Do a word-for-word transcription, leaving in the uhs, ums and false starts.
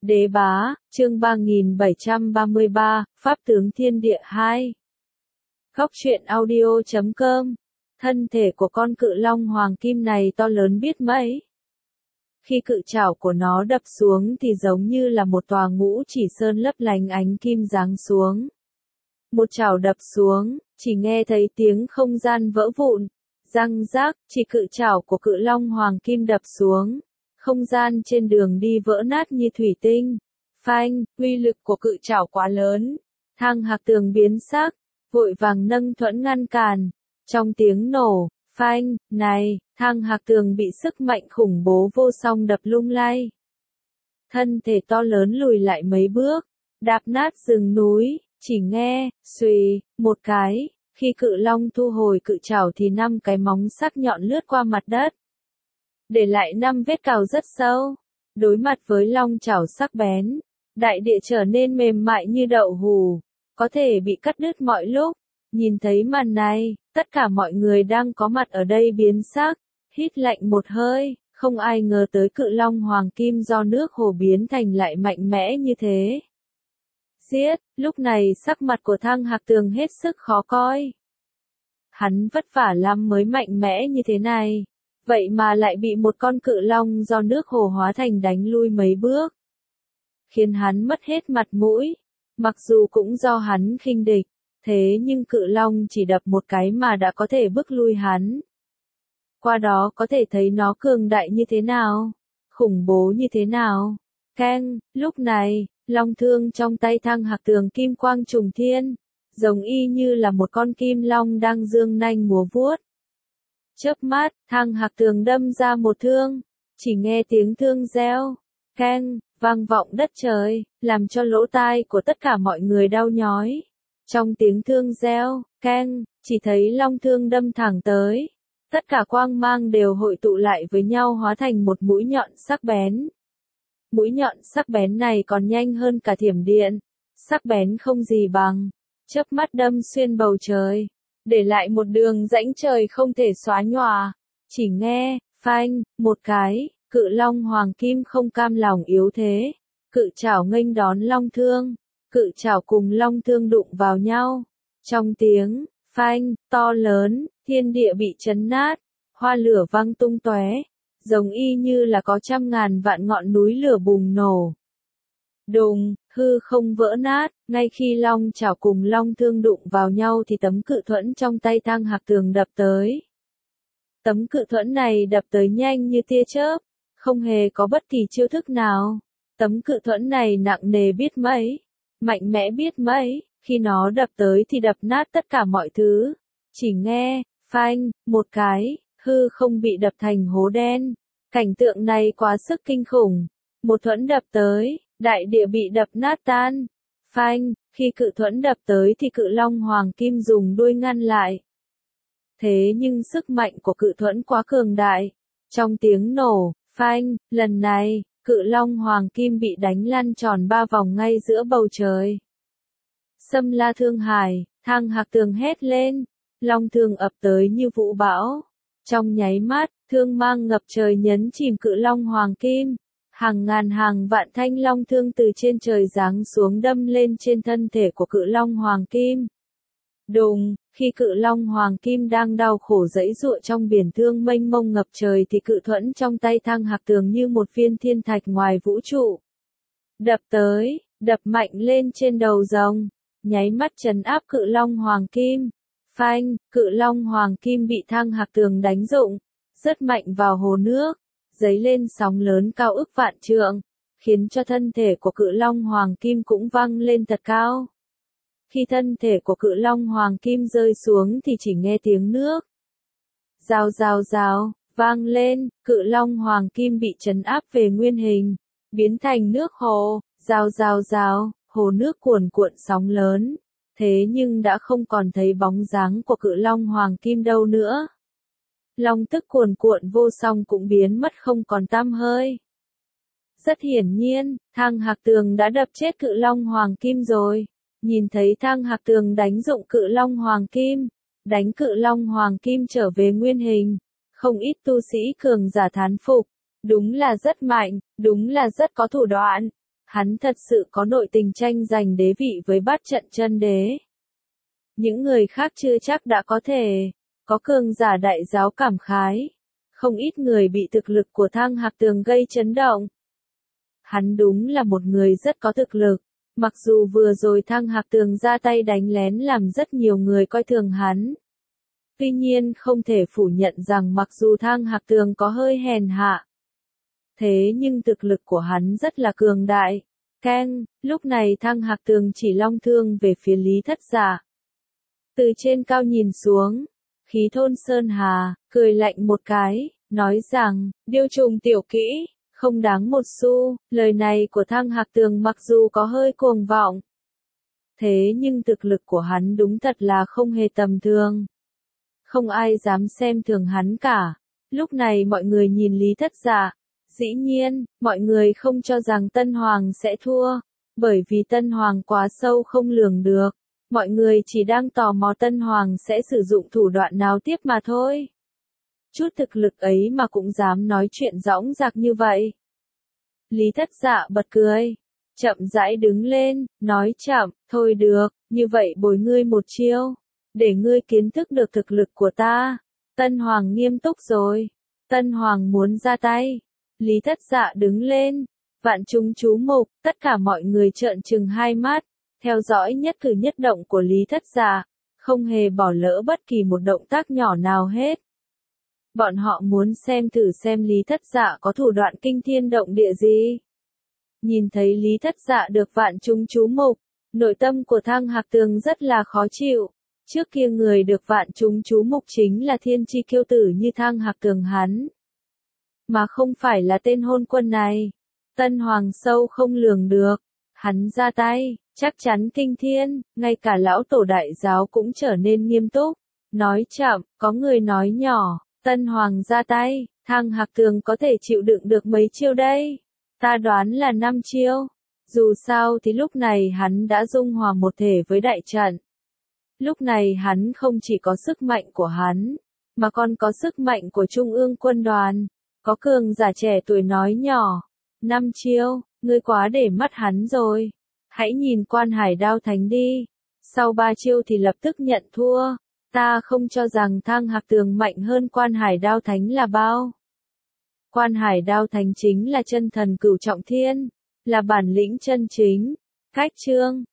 Đế bá, chương ba nghìn bảy trăm ba mươi ba, Pháp tướng thiên địa hai. Góc truyện audio chấm com. Thân thể của con cự long hoàng kim này to lớn biết mấy. Khi cự trảo của nó đập xuống thì giống như là một tòa ngũ chỉ sơn lấp lánh ánh kim giáng xuống. Một trảo đập xuống, chỉ nghe thấy tiếng không gian vỡ vụn, răng rác, chỉ cự trảo của cự long hoàng kim đập xuống. Không gian trên đường đi vỡ nát như thủy tinh. Phanh, uy lực của cự trảo quá lớn. Thang Hạc Tường biến sắc, vội vàng nâng thuẫn ngăn cản. Trong tiếng nổ, phanh, này, Thang Hạc Tường bị sức mạnh khủng bố vô song đập lung lay. Thân thể to lớn lùi lại mấy bước, đạp nát rừng núi, chỉ nghe, xuy, một cái, khi cự long thu hồi cự trảo thì năm cái móng sắc nhọn lướt qua mặt đất. Để lại năm vết cào rất sâu. Đối mặt với long chảo sắc bén, đại địa trở nên mềm mại như đậu hù, có thể bị cắt đứt mọi lúc. Nhìn thấy màn này, tất cả mọi người đang có mặt ở đây biến sắc, hít lạnh một hơi, không ai ngờ tới cự long hoàng kim do nước hồ biến thành lại mạnh mẽ như thế. Giết, lúc này sắc mặt của Thang Hạc Tường hết sức khó coi. Hắn vất vả lắm mới mạnh mẽ như thế này. Vậy mà lại bị một con cự long do nước hồ hóa thành đánh lui mấy bước. Khiến hắn mất hết mặt mũi. Mặc dù cũng do hắn khinh địch, thế nhưng cự long chỉ đập một cái mà đã có thể bức lui hắn. Qua đó có thể thấy nó cường đại như thế nào, khủng bố như thế nào. Keng, lúc này, long thương trong tay Thang Hạc Tường kim quang trùng thiên, giống y như là một con kim long đang dương nanh múa vuốt. Chớp mắt, Thang Hạc Tường đâm ra một thương, chỉ nghe tiếng thương reo, keng, vang vọng đất trời, làm cho lỗ tai của tất cả mọi người đau nhói. Trong tiếng thương reo, keng, chỉ thấy long thương đâm thẳng tới. Tất cả quang mang đều hội tụ lại với nhau hóa thành một mũi nhọn sắc bén. Mũi nhọn sắc bén này còn nhanh hơn cả thiểm điện, sắc bén không gì bằng, chớp mắt đâm xuyên bầu trời. Để lại một đường rãnh trời không thể xóa nhòa. Chỉ nghe, phanh, một cái, cự long hoàng kim không cam lòng yếu thế. Cự trảo nghênh đón long thương. Cự trảo cùng long thương đụng vào nhau. Trong tiếng, phanh, to lớn, thiên địa bị chấn nát. Hoa lửa văng tung tóe. Giống y như là có trăm ngàn vạn ngọn núi lửa bùng nổ. Đùng, hư không vỡ nát, ngay khi long chảo cùng long thương đụng vào nhau thì tấm cự thuẫn trong tay Thang Hạc Tường đập tới. Tấm cự thuẫn này đập tới nhanh như tia chớp, không hề có bất kỳ chiêu thức nào. Tấm cự thuẫn này nặng nề biết mấy, mạnh mẽ biết mấy, khi nó đập tới thì đập nát tất cả mọi thứ. Chỉ nghe, phanh, một cái, hư không bị đập thành hố đen. Cảnh tượng này quá sức kinh khủng. Một thuẫn đập tới, đại địa bị đập nát tan. Phanh, khi cự thuẫn đập tới thì cự long hoàng kim dùng đuôi ngăn lại. Thế nhưng sức mạnh của cự thuẫn quá cường đại. Trong tiếng nổ, phanh, lần này, cự long hoàng kim bị đánh lăn tròn ba vòng ngay giữa bầu trời. Xâm La Thương Hải, Thang Hạc Tường hét lên, long thương ập tới như vũ bão. Trong nháy mắt, thương mang ngập trời nhấn chìm cự long hoàng kim. Hàng ngàn hàng vạn thanh long thương từ trên trời giáng xuống đâm lên trên thân thể của cự long hoàng kim. Đùng, khi cự long hoàng kim đang đau khổ giãy giụa trong biển thương mênh mông ngập trời thì cự thuẫn trong tay Thang Hạc Tường như một viên thiên thạch ngoài vũ trụ. Đập tới, đập mạnh lên trên đầu rồng, nháy mắt trấn áp cự long hoàng kim. Phanh, cự long hoàng kim bị Thang Hạc Tường đánh rụng, rất mạnh vào hồ nước. Dấy lên sóng lớn cao ức vạn trượng, khiến cho thân thể của cự long hoàng kim cũng văng lên thật cao. Khi thân thể của cự long hoàng kim rơi xuống thì chỉ nghe tiếng nước rào rào rào vang lên, cự long hoàng kim bị trấn áp về nguyên hình, biến thành nước hồ, rào rào rào, hồ nước cuồn cuộn sóng lớn. Thế nhưng đã không còn thấy bóng dáng của cự long hoàng kim đâu nữa. Long tức cuồn cuộn vô song cũng biến mất không còn tăm hơi. Rất hiển nhiên, Thang Hạc Tường đã đập chết cự long hoàng kim rồi. Nhìn thấy Thang Hạc Tường đánh dụng cự long hoàng kim, đánh cự long hoàng kim trở về nguyên hình. Không ít tu sĩ cường giả thán phục. Đúng là rất mạnh, đúng là rất có thủ đoạn. Hắn thật sự có nội tình tranh giành đế vị với bát trận chân đế. Những người khác chưa chắc đã có thể. Có cường giả đại giáo cảm khái. Không ít người bị thực lực của Thang Hạc Tường gây chấn động. Hắn đúng là một người rất có thực lực. Mặc dù vừa rồi Thang Hạc Tường ra tay đánh lén làm rất nhiều người coi thường hắn. Tuy nhiên không thể phủ nhận rằng mặc dù Thang Hạc Tường có hơi hèn hạ. Thế nhưng thực lực của hắn rất là cường đại. Keng, lúc này Thang Hạc Tường chỉ long thương về phía Lý Thất Dạ. Từ trên cao nhìn xuống, Khí Thôn Sơn Hà, cười lạnh một cái, nói rằng, điêu trùng tiểu kỹ, không đáng một xu. Lời này của Thang Hạc Tường mặc dù có hơi cuồng vọng. Thế nhưng thực lực của hắn đúng thật là không hề tầm thường. Không ai dám xem thường hắn cả. Lúc này mọi người nhìn Lý Thất Dạ. Dĩ nhiên, mọi người không cho rằng Tân Hoàng sẽ thua. Bởi vì Tân Hoàng quá sâu không lường được. Mọi người chỉ đang tò mò Tân Hoàng sẽ sử dụng thủ đoạn nào tiếp mà thôi. Chút thực lực ấy mà cũng dám nói chuyện dõng dạc như vậy. Lý Thất Dạ bật cười. Chậm rãi đứng lên, nói chậm, thôi được, như vậy bồi ngươi một chiêu. Để ngươi kiến thức được thực lực của ta. Tân Hoàng nghiêm túc rồi. Tân Hoàng muốn ra tay. Lý Thất Dạ đứng lên. Vạn chúng chú mục, tất cả mọi người trợn trừng hai mắt. Theo dõi nhất cử nhất động của Lý Thất Dạ. Không hề bỏ lỡ bất kỳ một động tác nhỏ nào hết. Bọn họ muốn xem thử xem Lý Thất Dạ có thủ đoạn kinh thiên động địa gì. Nhìn thấy Lý Thất Dạ được vạn chúng chú mục. Nội tâm của Thang Hạc Tường rất là khó chịu. Trước kia người được vạn chúng chú mục chính là thiên chi kiêu tử như Thang Hạc Tường hắn. Mà không phải là tên hôn quân này. Tân Hoàng sâu không lường được. Hắn ra tay, chắc chắn kinh thiên, ngay cả lão tổ đại giáo cũng trở nên nghiêm túc. Nói chậm, có người nói nhỏ, Tân Hoàng ra tay, Thang Hạc Tường có thể chịu đựng được mấy chiêu đây? Ta đoán là năm chiêu. Dù sao thì lúc này hắn đã dung hòa một thể với đại trận. Lúc này hắn không chỉ có sức mạnh của hắn, mà còn có sức mạnh của Trung ương quân đoàn. Có cường giả trẻ tuổi nói nhỏ, năm chiêu, ngươi quá để mắt hắn rồi. Hãy nhìn Quan Hải Đao Thánh đi. Sau ba chiêu thì lập tức nhận thua. Ta không cho rằng Thang Hạc Tường mạnh hơn Quan Hải Đao Thánh là bao. Quan Hải Đao Thánh chính là chân thần cửu trọng thiên, là bản lĩnh chân chính. Cách chương